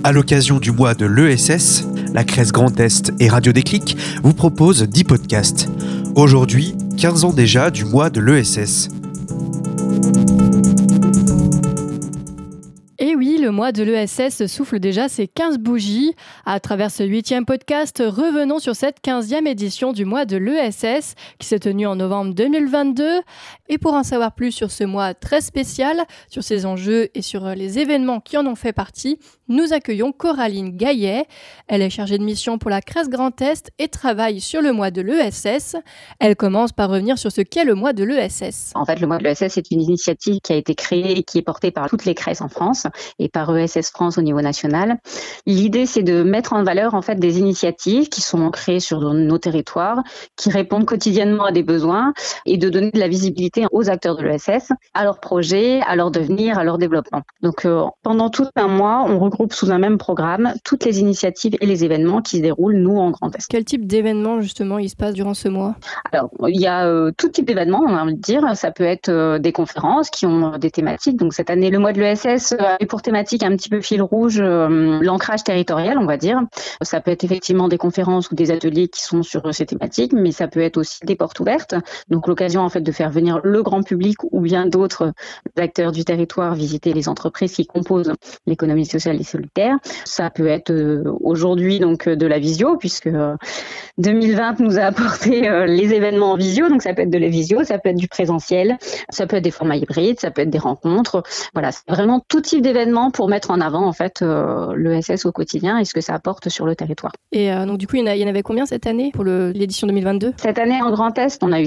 À l'occasion du mois de l'ESS, la Crèce Grand Est et Radio Déclic vous proposent 10 podcasts. Aujourd'hui, 15 ans déjà du mois de l'ESS. Et oui, le mois de l'ESS souffle déjà ses 15 bougies. À travers ce 8e podcast, revenons sur cette 15e édition du mois de l'ESS qui s'est tenue en novembre 2022. Et pour en savoir plus sur ce mois très spécial, sur ses enjeux et sur les événements qui en ont fait partie, nous accueillons Coraline Gaillet. Elle est chargée de mission pour la Crèce Grand Est et travaille sur le mois de l'ESS. Elle commence par revenir sur ce qu'est le mois de l'ESS. En fait, le mois de l'ESS est une initiative qui a été créée et qui est portée par toutes les crèces en France et par ESS France au niveau national. L'idée, c'est de mettre en valeur en fait des initiatives qui sont créées sur nos territoires, qui répondent quotidiennement à des besoins et de donner de la visibilité aux acteurs de l'ESS, à leurs projets, à leur devenir, à leur développement. Donc, pendant tout un mois, on regroupe sous un même programme toutes les initiatives et les événements qui se déroulent, nous, en Grand Est. Quel type d'événements, justement, il se passe durant ce mois ? Alors, il y a tout type d'événements, on va le dire. Ça peut être des conférences qui ont des thématiques. Donc, cette année, le mois de l'ESS a eu pour thématique un petit peu fil rouge l'ancrage territorial, on va dire. Ça peut être effectivement des conférences ou des ateliers qui sont sur ces thématiques, mais ça peut être aussi des portes ouvertes. Donc, l'occasion, en fait, de faire venir le grand public ou bien d'autres acteurs du territoire visiter les entreprises qui composent l'économie sociale et solidaire. Ça peut être aujourd'hui donc de la visio, puisque 2020 nous a apporté les événements en visio, donc ça peut être de la visio, ça peut être du présentiel, ça peut être des formats hybrides, ça peut être des rencontres. Voilà, c'est vraiment tout type d'événements pour mettre en avant en fait l'ESS au quotidien et ce que ça apporte sur le territoire. Et donc du coup, il y en avait combien cette année pour l'édition 2022 ? Cette année en Grand Est, on a eu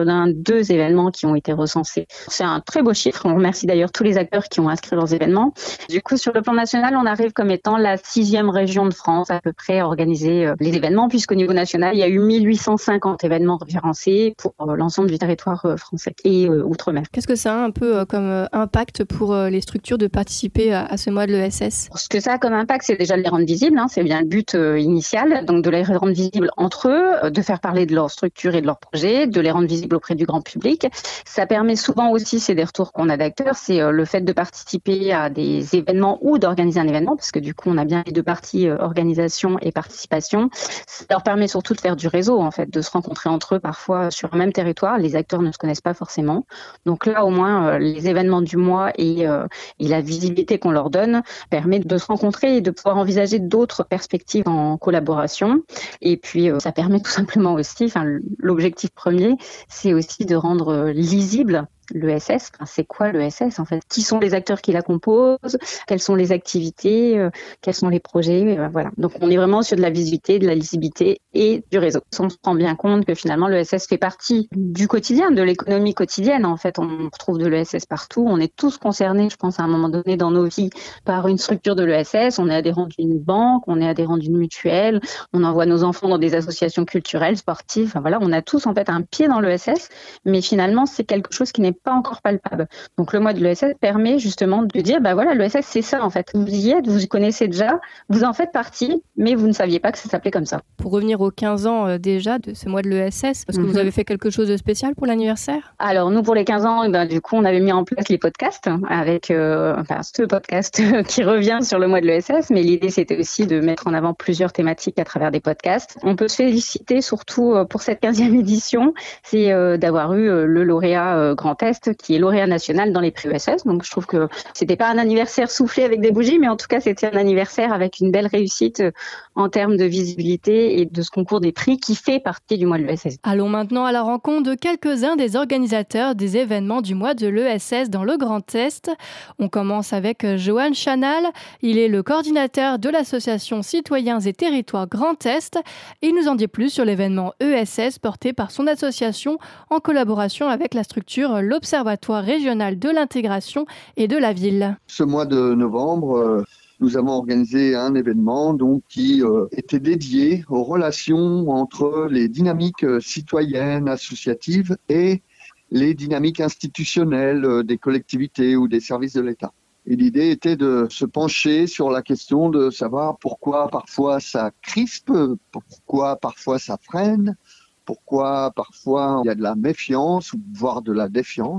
182 événements qui ont été recensés. C'est un très beau chiffre. On remercie d'ailleurs tous les acteurs qui ont inscrit leurs événements. Du coup, sur le plan national, on arrive comme étant la 6e région de France à peu près à organiser les événements, puisqu'au niveau national, il y a eu 1850 événements référencés pour l'ensemble du territoire français et outre-mer. Qu'est-ce que ça a un peu comme impact pour les structures de participer à ce mois de l'ESS ? Ce que ça a comme impact, c'est déjà de les rendre visibles. C'est bien le but initial, donc de les rendre visibles entre eux, de faire parler de leur structure et de leurs projets, de les rendre visibles auprès du grand public. Ça permet souvent aussi, c'est des retours qu'on a d'acteurs, c'est le fait de participer à des événements ou d'organiser un événement, parce que du coup, on a bien les deux parties, organisation et participation. Ça leur permet surtout de faire du réseau, en fait, de se rencontrer entre eux parfois sur un même territoire. Les acteurs ne se connaissent pas forcément. Donc là, au moins, les événements du mois et la visibilité qu'on leur donne permet de se rencontrer et de pouvoir envisager d'autres perspectives en collaboration. Et puis, ça permet tout simplement aussi, l'objectif premier, c'est aussi de rendre lisible l'ESS. C'est quoi l'ESS en fait ? Qui sont les acteurs qui la composent ? Quelles sont les activités ? Quels sont les projets ? Voilà. Donc on est vraiment sur de la visibilité, de la lisibilité et du réseau. On se rend bien compte que finalement l'ESS fait partie du quotidien, de l'économie quotidienne. En fait, on retrouve de l'ESS partout. On est tous concernés, je pense, à un moment donné dans nos vies par une structure de l'ESS. On est adhérent d'une banque, on est adhérent d'une mutuelle, on envoie nos enfants dans des associations culturelles, sportives. Voilà, on a tous en fait un pied dans l'ESS, mais finalement c'est quelque chose qui n'est pas encore palpable. Donc le mois de l'ESS permet justement de dire, voilà, l'ESS c'est ça en fait. Vous y êtes, vous y connaissez déjà, vous en faites partie, mais vous ne saviez pas que ça s'appelait comme ça. Pour revenir aux 15 ans déjà de ce mois de l'ESS, est-ce que vous avez fait quelque chose de spécial pour l'anniversaire ? Alors nous pour les 15 ans, du coup on avait mis en place les podcasts avec ce podcast qui revient sur le mois de l'ESS, mais l'idée c'était aussi de mettre en avant plusieurs thématiques à travers des podcasts. On peut se féliciter surtout pour cette 15e édition, c'est d'avoir eu le lauréat Grand Est qui est lauréat national dans les prix ESS. Donc je trouve que c'était pas un anniversaire soufflé avec des bougies, mais en tout cas c'était un anniversaire avec une belle réussite en termes de visibilité et de ce concours des prix qui fait partie du mois de l'ESS. Allons maintenant à la rencontre de quelques-uns des organisateurs des événements du mois de l'ESS dans le Grand Est. On commence avec Johan Chanal. Il est le coordinateur de l'association Citoyens et Territoires Grand Est. Il nous en dit plus sur l'événement ESS porté par son association en collaboration avec la structure l'Observatoire régional de l'intégration et de la ville. Ce mois de novembre, nous avons organisé un événement qui était dédié aux relations entre les dynamiques citoyennes, associatives et les dynamiques institutionnelles des collectivités ou des services de l'État. Et l'idée était de se pencher sur la question de savoir pourquoi parfois ça crispe, pourquoi parfois ça freine, pourquoi parfois il y a de la méfiance, voire de la défiance.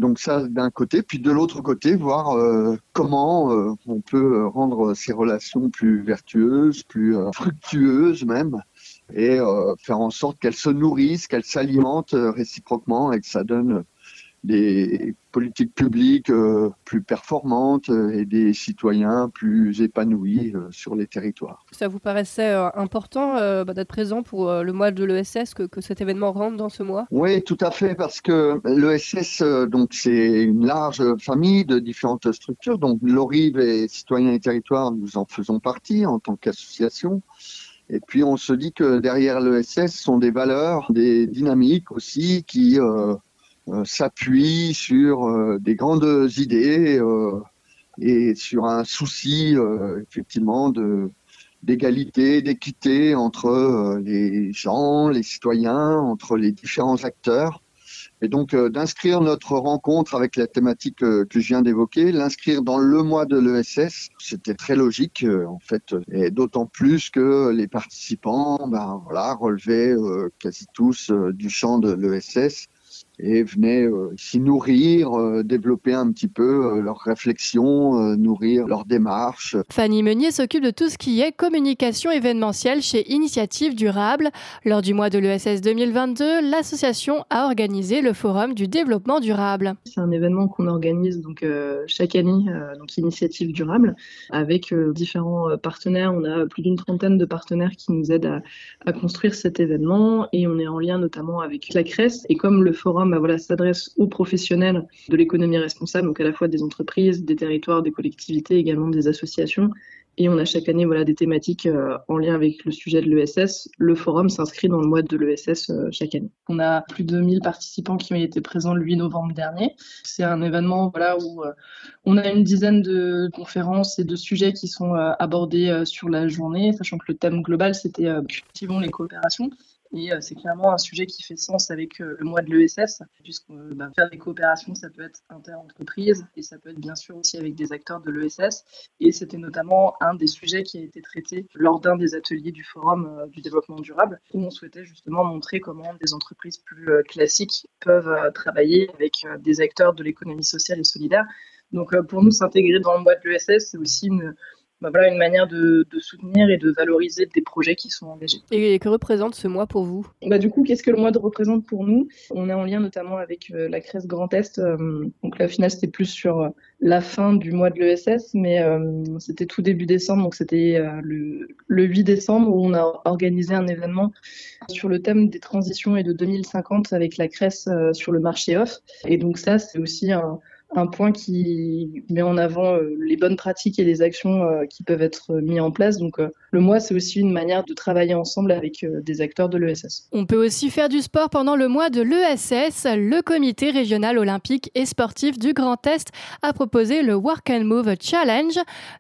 Donc ça d'un côté, puis de l'autre côté, voir comment on peut rendre ces relations plus vertueuses, plus fructueuses même, et faire en sorte qu'elles se nourrissent, qu'elles s'alimentent réciproquement et que ça donne des politiques publiques plus performantes et des citoyens plus épanouis sur les territoires. Ça vous paraissait important d'être présent pour le mois de l'ESS, que cet événement rentre dans ce mois ? Oui, tout à fait, parce que l'ESS, donc c'est une large famille de différentes structures. Donc l'ORIV et Citoyens et Territoires, nous en faisons partie en tant qu'association. Et puis on se dit que derrière l'ESS sont des valeurs, des dynamiques aussi qui s'appuie sur des grandes idées et sur un souci effectivement d'égalité, d'équité entre les gens, les citoyens, entre les différents acteurs. Et donc d'inscrire notre rencontre avec la thématique que je viens d'évoquer, l'inscrire dans le mois de l'ESS, c'était très logique en fait, et d'autant plus que les participants relevaient quasi tous du champ de l'ESS et venaient s'y nourrir, développer un petit peu leurs réflexions, nourrir leur démarche. Fanny Meunier s'occupe de tout ce qui est communication événementielle chez Initiative Durable. Lors du mois de l'ESS 2022, l'association a organisé le Forum du développement durable. C'est un événement qu'on organise chaque année, Initiative Durable, avec différents partenaires. On a plus d'une trentaine de partenaires qui nous aident à construire cet événement et on est en lien notamment avec la CRES. Et comme le forum s'adresse aux professionnels de l'économie responsable, donc à la fois des entreprises, des territoires, des collectivités, également des associations. Et on a chaque année des thématiques en lien avec le sujet de l'ESS. Le forum s'inscrit dans le mois de l'ESS chaque année. On a plus de 1000 participants qui ont été présents le 8 novembre dernier. C'est un événement où on a une dizaine de conférences et de sujets qui sont abordés sur la journée, sachant que le thème global, c'était cultivons les coopérations. Et c'est clairement un sujet qui fait sens avec le mois de l'ESS, puisque faire des coopérations, ça peut être inter-entreprise et ça peut être bien sûr aussi avec des acteurs de l'ESS. Et c'était notamment un des sujets qui a été traité lors d'un des ateliers du Forum du développement durable, où on souhaitait justement montrer comment des entreprises plus classiques peuvent travailler avec des acteurs de l'économie sociale et solidaire. Donc pour nous, s'intégrer dans le mois de l'ESS, c'est aussi une manière de soutenir et de valoriser des projets qui sont engagés. Et que représente ce mois pour vous ? Du coup, qu'est-ce que le mois représente pour nous ? On est en lien notamment avec la CRES Grand Est. Donc la finale, c'était plus sur la fin du mois de l'ESS, mais c'était tout début décembre, donc c'était le 8 décembre où on a organisé un événement sur le thème des transitions et de 2050 avec la CRES sur le marché off. Et donc ça, c'est aussi un point qui met en avant les bonnes pratiques et les actions qui peuvent être mises en place. Donc le mois, c'est aussi une manière de travailler ensemble avec des acteurs de l'ESS. On peut aussi faire du sport pendant le mois de l'ESS. Le comité régional olympique et sportif du Grand Est a proposé le Work and Move Challenge.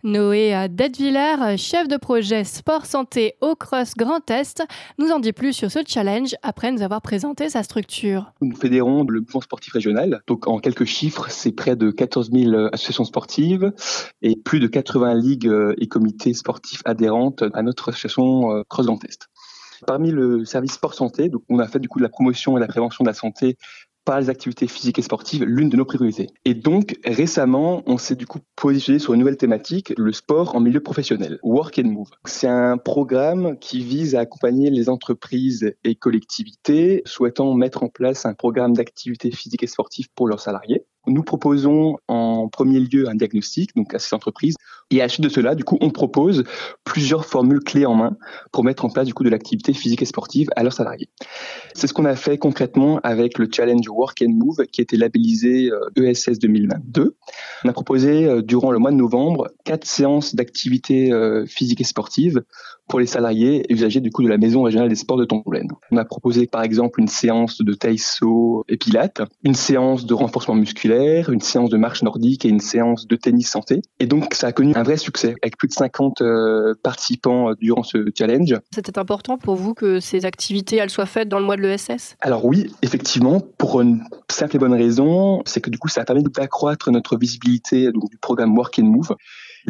Noé Detwiller, chef de projet Sport Santé au CROSS Grand Est, nous en dit plus sur ce challenge après nous avoir présenté sa structure. Nous fédérons le mouvement sportif régional. Donc en quelques chiffres, c'est près de 14 000 associations sportives et plus de 80 ligues et comités sportifs adhérentes à notre association CROSS Grand Est. Parmi le service sport santé, donc on a fait du coup de la promotion et de la prévention de la santé par les activités physiques et sportives, l'une de nos priorités. Et donc, récemment, on s'est du coup positionné sur une nouvelle thématique, le sport en milieu professionnel, Work and Move. C'est un programme qui vise à accompagner les entreprises et collectivités souhaitant mettre en place un programme d'activité physique et sportive pour leurs salariés. Nous proposons en premier lieu un diagnostic donc à ces entreprises et à la suite de cela, du coup, on propose plusieurs formules clés en main pour mettre en place du coup de l'activité physique et sportive à leurs salariés. C'est ce qu'on a fait concrètement avec le challenge Work and Move qui était labellisé ESS 2022. On a proposé durant le mois de novembre 4 séances d'activité physique et sportive pour les salariés et usagers du coup de la Maison régionale des sports de Tomblaine. On a proposé par exemple une séance de taïso et pilates, une séance de renforcement musculaire, une séance de marche nordique et une séance de tennis santé. Et donc ça a connu un vrai succès avec plus de 50 participants durant ce challenge. C'était important pour vous que ces activités elles soient faites dans le mois de l'ESS ? Alors oui, effectivement, pour une simple et bonne raison, c'est que du coup ça a permis d'accroître notre visibilité donc, du programme Work and Move.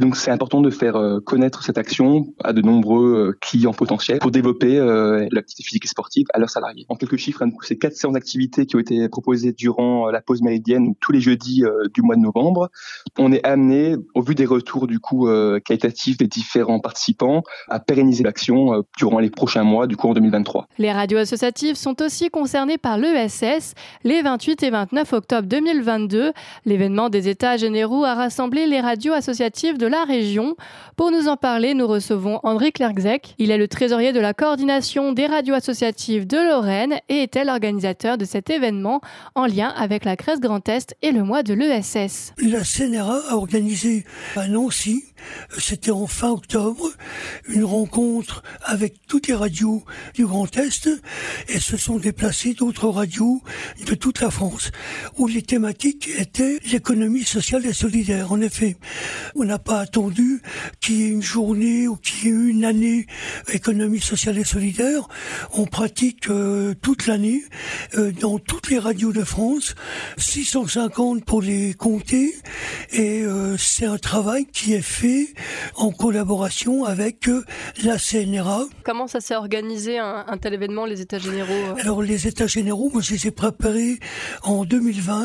Et donc c'est important de faire connaître cette action à de nombreux clients potentiels pour développer l'activité physique et sportive à leurs salariés. En quelques chiffres, c'est 400 activités qui ont été proposées durant la pause méridienne tous les jeudis du mois de novembre. On est amené, au vu des retours du coup qualitatifs des différents participants, à pérenniser l'action durant les prochains mois, du coup en 2023. Les radios associatives sont aussi concernées par l'ESS. Les 28 et 29 octobre 2022, l'événement des États généraux a rassemblé les radios associatives de la région. Pour nous en parler, nous recevons André Clerczek. Il est le trésorier de la coordination des radios associatives de Lorraine et était l'organisateur de cet événement en lien avec la Crèce Grand Est et le mois de l'ESS. La CNRA a organisé à Nancy, c'était en fin octobre, une rencontre avec toutes les radios du Grand Est et se sont déplacées d'autres radios de toute la France où les thématiques étaient l'économie sociale et solidaire. En effet, on n'a pas attendu qu'il y ait une journée ou qu'il y ait une année économie sociale et solidaire. On pratique toute l'année dans toutes les radios de France, 650 pour les compter, et c'est un travail qui est fait en collaboration avec la CNRA. Comment ça s'est organisé un tel événement, les États généraux Alors les États généraux, moi je les ai préparés en 2020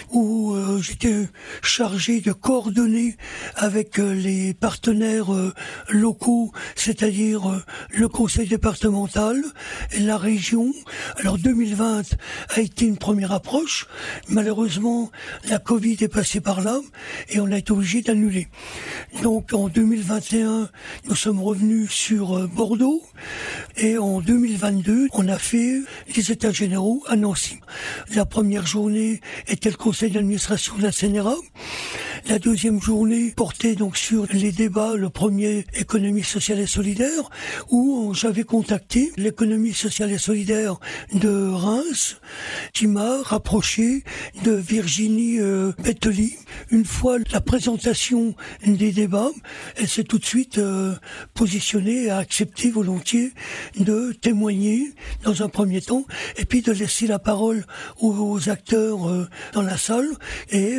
où j'étais chargé de coordonner avec les partenaires locaux, c'est-à-dire le conseil départemental et la région. Alors 2020 a été une première approche. Malheureusement, la Covid est passée par là et on a été obligé d'annuler. Donc en 2021, nous sommes revenus sur Bordeaux et en 2022, on a fait les États généraux à Nancy. La première journée était le conseil d'administration de la CNRA. La deuxième journée portait donc sur les débats, le premier économie sociale et solidaire, où j'avais contacté l'économie sociale et solidaire de Reims, qui m'a rapproché de Virginie Bettely. Une fois la présentation des débats, elle s'est tout de suite positionnée et a accepté volontiers de témoigner dans un premier temps, et puis de laisser la parole aux acteurs dans la salle, et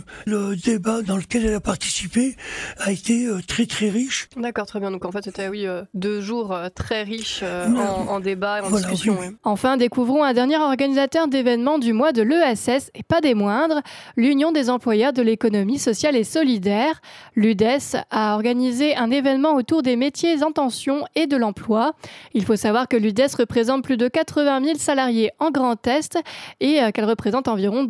le débat dans lequel elle a participé a été très très riche. D'accord, très bien. Donc en fait, c'était 2 jours très riches en débat et en discussion. Oui. Enfin, découvrons un dernier organisateur d'événements du mois de l'ESS, et pas des moindres, l'Union des employeurs de l'économie sociale et solidaire. L'UDES a organisé un événement autour des métiers en tension et de l'emploi. Il faut savoir que l'UDES représente plus de 80 000 salariés en Grand Est et qu'elle représente environ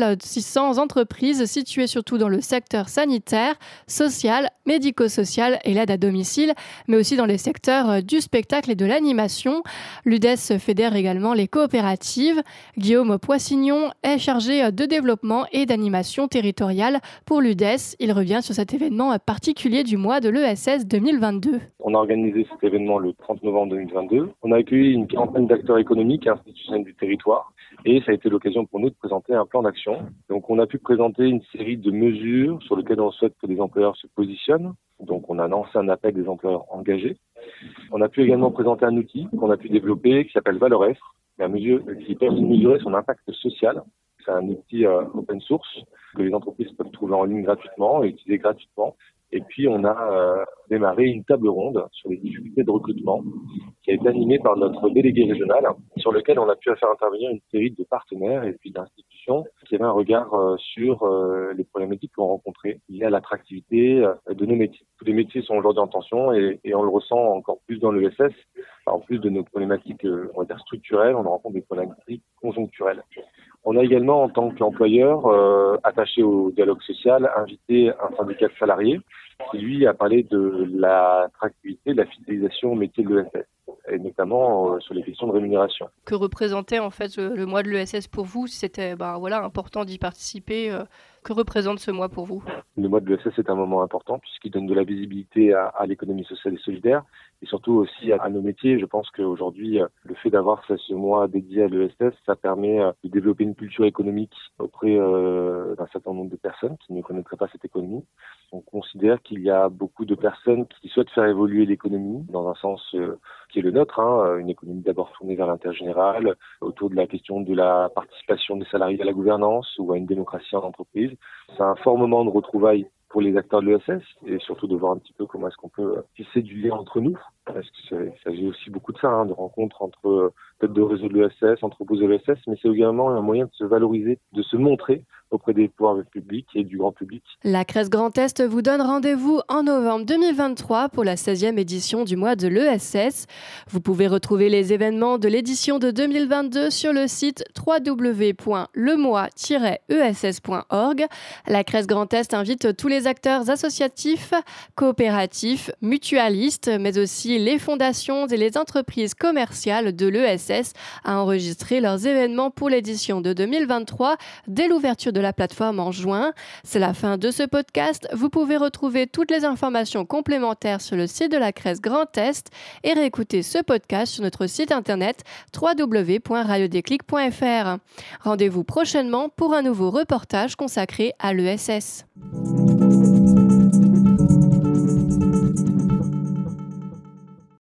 2600 entreprises situées surtout dans le secteur sanitaire, social, médico-social et l'aide à domicile, mais aussi dans les secteurs du spectacle et de l'animation. L'UDES fédère également les coopératives. Guillaume Poissignon est chargé de développement et d'animation territoriale pour l'UDES. Il revient sur cet événement particulier du mois de l'ESS 2022. On a organisé cet événement le 30 novembre 2022. On a accueilli une quarantaine d'acteurs économiques et institutionnels du territoire. Et ça a été l'occasion pour nous de présenter un plan d'action. Donc on a pu présenter une série de mesures sur lesquelles on souhaite que les employeurs se positionnent. Donc on a lancé un appel des employeurs engagés. On a pu également présenter un outil qu'on a pu développer qui s'appelle Valores, qui permet de mesurer son impact social. C'est un outil open source que les entreprises peuvent trouver en ligne gratuitement et utiliser gratuitement. Et puis, on a démarré une table ronde sur les difficultés de recrutement qui a été animée par notre délégué régional, sur lequel on a pu faire intervenir une série de partenaires et puis d'institutions qui avaient un regard sur les problématiques qu'on rencontrait liées à l'attractivité de nos métiers. Tous les métiers sont aujourd'hui en tension et on le ressent encore plus dans l'ESS. En plus de nos problématiques, on va dire structurelles, on rencontre des problématiques conjoncturelles. On a également, en tant qu'employeur attaché au dialogue social, invité un syndicat de salariés qui, lui, a parlé de l'attractivité, de la fidélisation au métier de l'ESS, et notamment sur les questions de rémunération. Que représentait en fait le mois de l'ESS pour vous? C'était important d'y participer. Que représente ce mois pour vous? Le mois de l'ESS est un moment important puisqu'il donne de la visibilité à l'économie sociale et solidaire et surtout aussi à nos métiers. Je pense qu'aujourd'hui, le fait d'avoir ce mois dédié à l'ESS, ça permet de développer une culture économique auprès d'un certain nombre de personnes qui ne connaîtraient pas cette économie. On considère qu'il y a beaucoup de personnes qui souhaitent faire évoluer l'économie dans un sens qui est le nôtre, une économie d'abord tournée vers l'intérêt général, autour de la question de la participation des salariés à la gouvernance ou à une démocratie en entreprise. C'est un fort moment de retrouvailles pour les acteurs de l'ESS et surtout de voir un petit peu comment est-ce qu'on peut tisser du lien entre nous. Parce qu'il s'agit aussi beaucoup de ça, de rencontres entre têtes de réseau de l'ESS, entreprises de l'ESS, mais c'est également un moyen de se valoriser, de se montrer auprès des pouvoirs publics et du grand public. La Crèce Grand Est vous donne rendez-vous en novembre 2023 pour la 16e édition du mois de l'ESS. Vous pouvez retrouver les événements de l'édition de 2022 sur le site www.lemois-ess.org. La Crèce Grand Est invite tous les acteurs associatifs, coopératifs, mutualistes, mais aussi les fondations et les entreprises commerciales de l'ESS à enregistrer leurs événements pour l'édition de 2023 dès l'ouverture de la plateforme en juin. C'est la fin de ce podcast. Vous pouvez retrouver toutes les informations complémentaires sur le site de la Crèce Grand Est et réécouter ce podcast sur notre site internet www.radiodéclic.fr. Rendez-vous prochainement pour un nouveau reportage consacré à l'ESS.